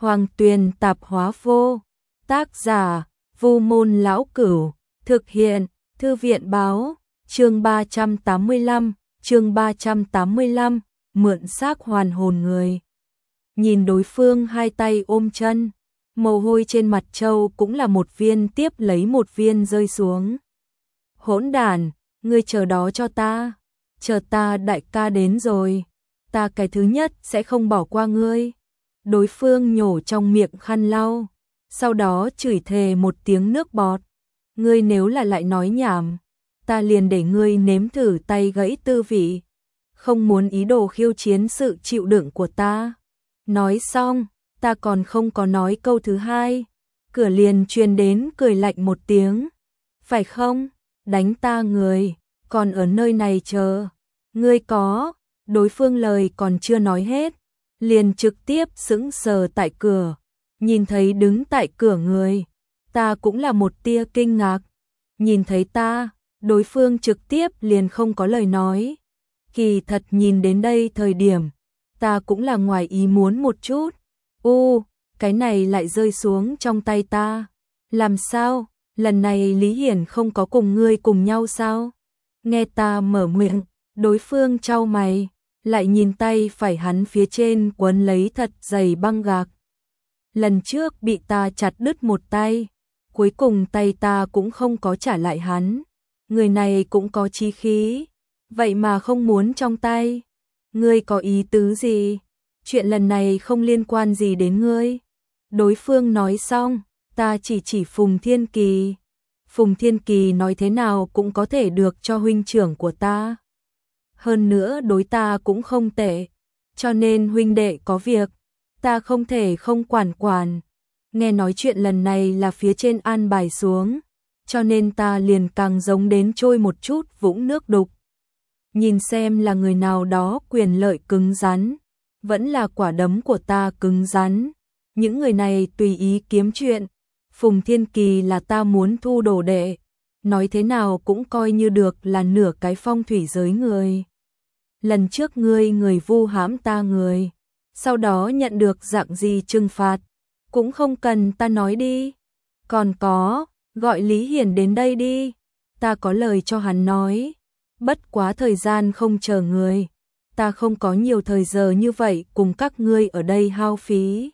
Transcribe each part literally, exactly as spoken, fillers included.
Hoàng Tuyền Tạp Hóa Vô. Tác giả: Vu Môn Lão Cửu. Thực hiện: Thư viện báo. Chương ba trăm tám mươi lăm, chương ba trăm tám mươi lăm, mượn xác hoàn hồn người. Nhìn đối phương hai tay ôm chân, mồ hôi trên mặt Châu cũng là một viên tiếp lấy một viên rơi xuống. Hỗn đản, ngươi chờ đó cho ta, chờ ta đại ca đến rồi, ta cái thứ nhất sẽ không bỏ qua ngươi. Đối phương nhổ trong miệng khăn lau, sau đó chửi thề một tiếng nước bọt. Ngươi nếu là lại nói nhảm, ta liền để ngươi nếm thử tay gãy tư vị. Không muốn ý đồ khiêu chiến sự chịu đựng của ta. Nói xong, ta còn không có nói câu thứ hai, cửa liền truyền đến cười lạnh một tiếng. Phải không? Đánh ta người, còn ở nơi này chờ. Ngươi có, đối phương lời còn chưa nói hết, liền trực tiếp sững sờ tại cửa. Nhìn thấy đứng tại cửa người, ta cũng là một tia kinh ngạc. Nhìn thấy ta, đối phương trực tiếp liền không có lời nói. Kỳ thật nhìn đến đây thời điểm, ta cũng là ngoài ý muốn một chút. U, cái này lại rơi xuống trong tay ta. Làm sao? Lần này Lý Hiển không có cùng ngươi cùng nhau sao? Nghe ta mở miệng, đối phương chau mày, lại nhìn tay phải hắn phía trên quấn lấy thật dày băng gạc. Lần trước bị ta chặt đứt một tay, cuối cùng tay ta cũng không có trả lại hắn. Người này cũng có chí khí, vậy mà không muốn trong tay. Ngươi có ý tứ gì? Chuyện lần này không liên quan gì đến ngươi. Đối phương nói xong, ta chỉ chỉ Phùng Thiên Kỳ. Phùng Thiên Kỳ nói thế nào cũng có thể được cho huynh trưởng của ta. Hơn nữa đối ta cũng không tệ, cho nên huynh đệ có việc, ta không thể không quản quản. Nghe nói chuyện lần này là phía trên an bài xuống, cho nên ta liền càng giống đến trôi một chút vũng nước đục. Nhìn xem là người nào đó quyền lợi cứng rắn, vẫn là quả đấm của ta cứng rắn. Những người này tùy ý kiếm chuyện. Phùng Thiên Kỳ là ta muốn thu đồ đệ, nói thế nào cũng coi như được là nửa cái phong thủy giới người. Lần trước ngươi người vu hãm ta người, sau đó nhận được dạng gì trừng phạt, cũng không cần ta nói đi. Còn có, gọi Lý Hiển đến đây đi, ta có lời cho hắn nói. Bất quá thời gian không chờ người, ta không có nhiều thời giờ như vậy cùng các ngươi ở đây hao phí.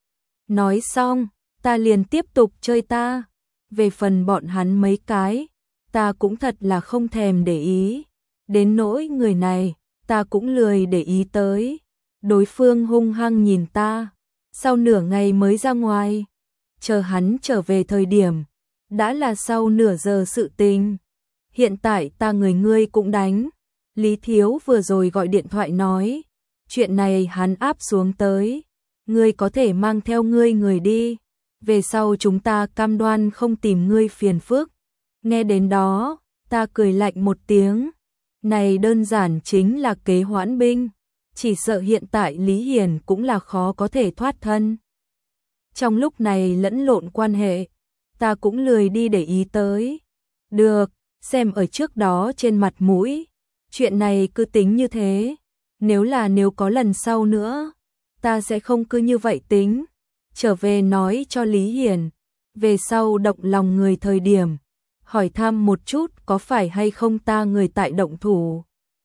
Nói xong, ta liền tiếp tục chơi ta. Về phần bọn hắn mấy cái, ta cũng thật là không thèm để ý. Đến nỗi người này, ta cũng lười để ý tới. Đối phương hung hăng nhìn ta, sau nửa ngày mới ra ngoài. Chờ hắn trở về thời điểm, đã là sau nửa giờ sự tình. Hiện tại ta người ngươi cũng đánh. Lý Thiếu vừa rồi gọi điện thoại nói, chuyện này hắn áp xuống tới. Ngươi có thể mang theo ngươi người đi, về sau chúng ta cam đoan không tìm ngươi phiền phức. Nghe đến đó, ta cười lạnh một tiếng. Này đơn giản chính là kế hoãn binh, chỉ sợ hiện tại Lý Hiển cũng là khó có thể thoát thân. Trong lúc này lẫn lộn quan hệ, ta cũng lười đi để ý tới. Được, xem ở trước đó trên mặt mũi, chuyện này cứ tính như thế. Nếu là nếu có lần sau nữa, ta sẽ không cứ như vậy tính. Trở về nói cho Lý Hiển, về sau động lòng người thời điểm, hỏi thăm một chút có phải hay không ta người tại động thủ.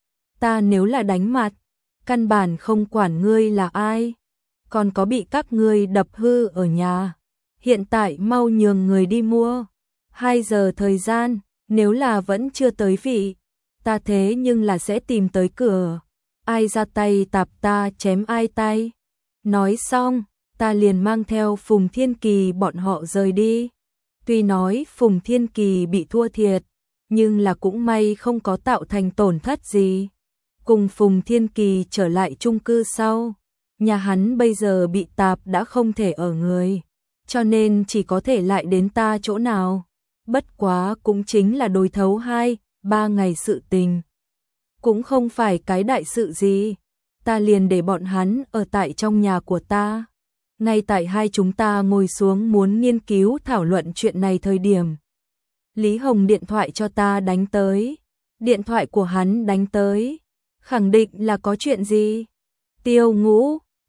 Ta nếu là đánh mặt, căn bản không quản ngươi là ai, còn có bị các ngươi đập hư ở nhà. Hiện tại mau nhường người đi mua. Hai giờ thời gian, nếu là vẫn chưa tới vị, ta thế nhưng là sẽ tìm tới cửa. Ai ra tay tạp ta chém ai tay. Nói xong, ta liền mang theo Phùng Thiên Kỳ bọn họ rời đi. Tuy nói Phùng Thiên Kỳ bị thua thiệt, nhưng là cũng may không có tạo thành tổn thất gì. Cùng Phùng Thiên Kỳ trở lại chung cư sau, nhà hắn bây giờ bị tạp đã không thể ở người, cho nên chỉ có thể lại đến ta chỗ nào. Bất quá cũng chính là đối thấu hai, ba ngày sự tình. Cũng không phải cái đại sự gì, ta liền để bọn hắn ở tại trong nhà của ta. Ngay tại hai chúng ta ngồi xuống muốn nghiên cứu thảo luận chuyện này thời điểm, Lý Hồng điện thoại cho ta đánh tới. Điện thoại của hắn đánh tới, khẳng định là có chuyện gì. Tiêu Ngũ,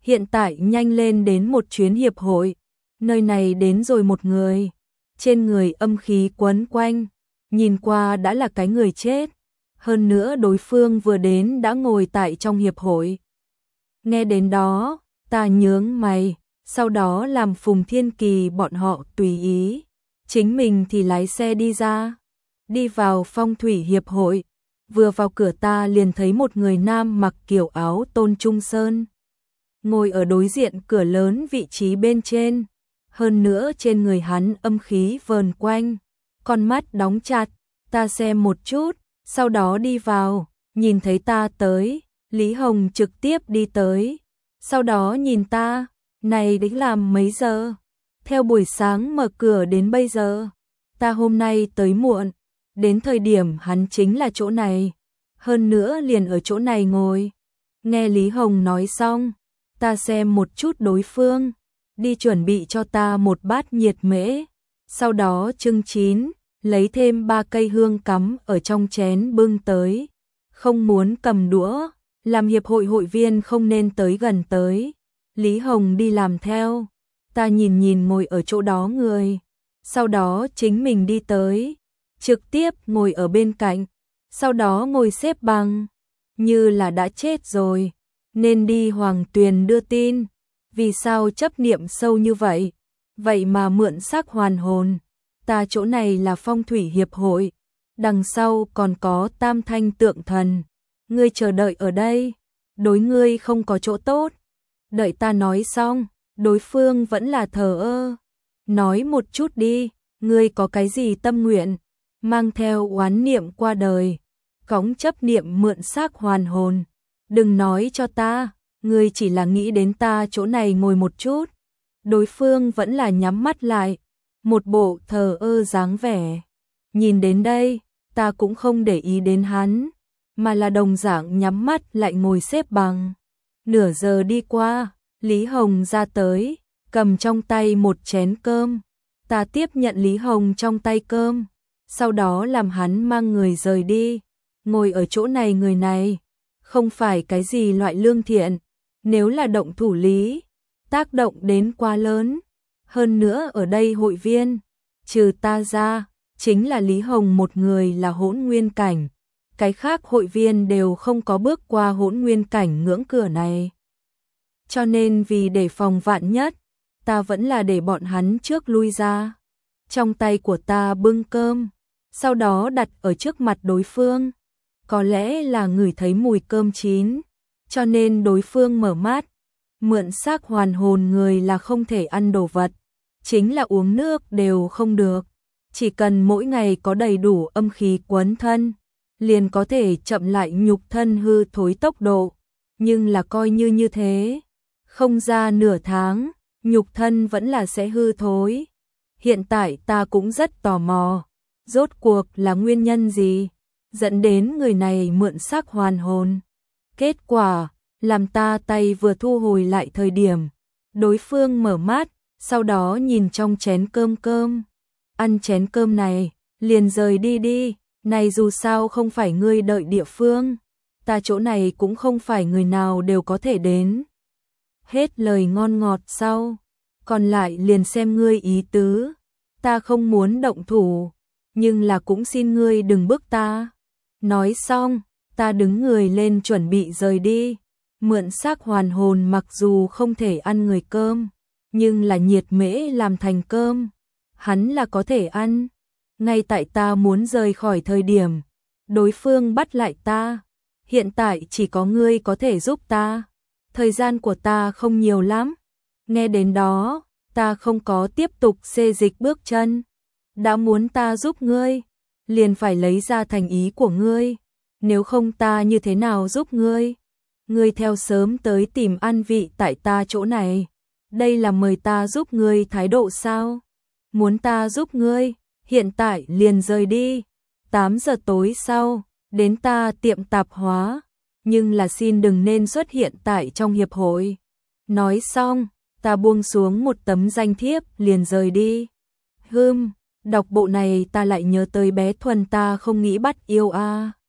hiện tại nhanh lên đến một chuyến hiệp hội, nơi này đến rồi một người, trên người âm khí quấn quanh, nhìn qua đã là cái người chết, hơn nữa đối phương vừa đến đã ngồi tại trong hiệp hội. Nghe đến đó, ta nhướng mày, sau đó làm Phùng Thiên Kỳ bọn họ tùy ý, chính mình thì lái xe đi ra, đi vào phong thủy hiệp hội, vừa vào cửa ta liền thấy một người nam mặc kiểu áo Tôn Trung Sơn, ngồi ở đối diện cửa lớn vị trí bên trên, hơn nữa trên người hắn âm khí vờn quanh, con mắt đóng chặt, ta xem một chút, sau đó đi vào, nhìn thấy ta tới, Lý Hồng trực tiếp đi tới, sau đó nhìn ta, này đến làm mấy giờ? Theo buổi sáng mở cửa đến bây giờ, ta hôm nay tới muộn, đến thời điểm hắn chính là chỗ này, hơn nữa liền ở chỗ này ngồi. Nghe Lý Hồng nói xong, ta xem một chút đối phương, đi chuẩn bị cho ta một bát nhiệt mễ, sau đó trưng chín, lấy thêm ba cây hương cắm ở trong chén bưng tới, không muốn cầm đũa, làm hiệp hội hội viên không nên tới gần tới. Lý Hồng đi làm theo, ta nhìn nhìn ngồi ở chỗ đó người, sau đó chính mình đi tới, trực tiếp ngồi ở bên cạnh, sau đó ngồi xếp bằng, như là đã chết rồi, nên đi Hoàng Tuyền đưa tin, vì sao chấp niệm sâu như vậy, vậy mà mượn xác hoàn hồn, ta chỗ này là phong thủy hiệp hội, đằng sau còn có tam thanh tượng thần, ngươi chờ đợi ở đây, đối ngươi không có chỗ tốt. Đợi ta nói xong, đối phương vẫn là thờ ơ. Nói một chút đi, ngươi có cái gì tâm nguyện, mang theo oán niệm qua đời, cõng chấp niệm mượn xác hoàn hồn. Đừng nói cho ta, ngươi chỉ là nghĩ đến ta chỗ này ngồi một chút. Đối phương vẫn là nhắm mắt lại, một bộ thờ ơ dáng vẻ. Nhìn đến đây, ta cũng không để ý đến hắn, mà là đồng dạng nhắm mắt lại ngồi xếp bằng. Nửa giờ đi qua, Lý Hồng ra tới, cầm trong tay một chén cơm. Ta tiếp nhận Lý Hồng trong tay cơm, sau đó làm hắn mang người rời đi. Ngồi ở chỗ này người này, không phải cái gì loại lương thiện, nếu là động thủ lý, tác động đến quá lớn. Hơn nữa ở đây hội viên, trừ ta ra, chính là Lý Hồng một người là hỗn nguyên cảnh. Cái khác hội viên đều không có bước qua hỗn nguyên cảnh ngưỡng cửa này. Cho nên vì để phòng vạn nhất, ta vẫn là để bọn hắn trước lui ra. Trong tay của ta bưng cơm, sau đó đặt ở trước mặt đối phương. Có lẽ là ngửi thấy mùi cơm chín, cho nên đối phương mở mắt. Mượn xác hoàn hồn người là không thể ăn đồ vật, chính là uống nước đều không được. Chỉ cần mỗi ngày có đầy đủ âm khí quấn thân, liền có thể chậm lại nhục thân hư thối tốc độ. Nhưng là coi như như thế, không ra nửa tháng, nhục thân vẫn là sẽ hư thối. Hiện tại ta cũng rất tò mò, rốt cuộc là nguyên nhân gì, dẫn đến người này mượn xác hoàn hồn. Kết quả, làm ta tay vừa thu hồi lại thời điểm, đối phương mở mắt, sau đó nhìn trong chén cơm cơm. Ăn chén cơm này, liền rời đi đi, này dù sao không phải ngươi đợi địa phương, ta chỗ này cũng không phải người nào đều có thể đến. Hết lời ngon ngọt sau, còn lại liền xem ngươi ý tứ, ta không muốn động thủ, nhưng là cũng xin ngươi đừng bức ta. Nói xong, ta đứng người lên chuẩn bị rời đi, mượn xác hoàn hồn mặc dù không thể ăn người cơm, nhưng là nhiệt mễ làm thành cơm, hắn là có thể ăn. Ngay tại ta muốn rời khỏi thời điểm, đối phương bắt lại ta. Hiện tại chỉ có ngươi có thể giúp ta, thời gian của ta không nhiều lắm. Nghe đến đó, ta không có tiếp tục xê dịch bước chân. Đã muốn ta giúp ngươi, liền phải lấy ra thành ý của ngươi, nếu không ta như thế nào giúp ngươi? Ngươi theo sớm tới tìm ăn vị tại ta chỗ này, đây là mời ta giúp ngươi thái độ sao? Muốn ta giúp ngươi, hiện tại liền rời đi. tám giờ tối sau, đến ta tiệm tạp hóa, nhưng là xin đừng nên xuất hiện tại trong hiệp hội. Nói xong, ta buông xuống một tấm danh thiếp liền rời đi. Hừm, đọc bộ này ta lại nhớ tới bé Thuần ta không nghĩ bắt yêu a. À.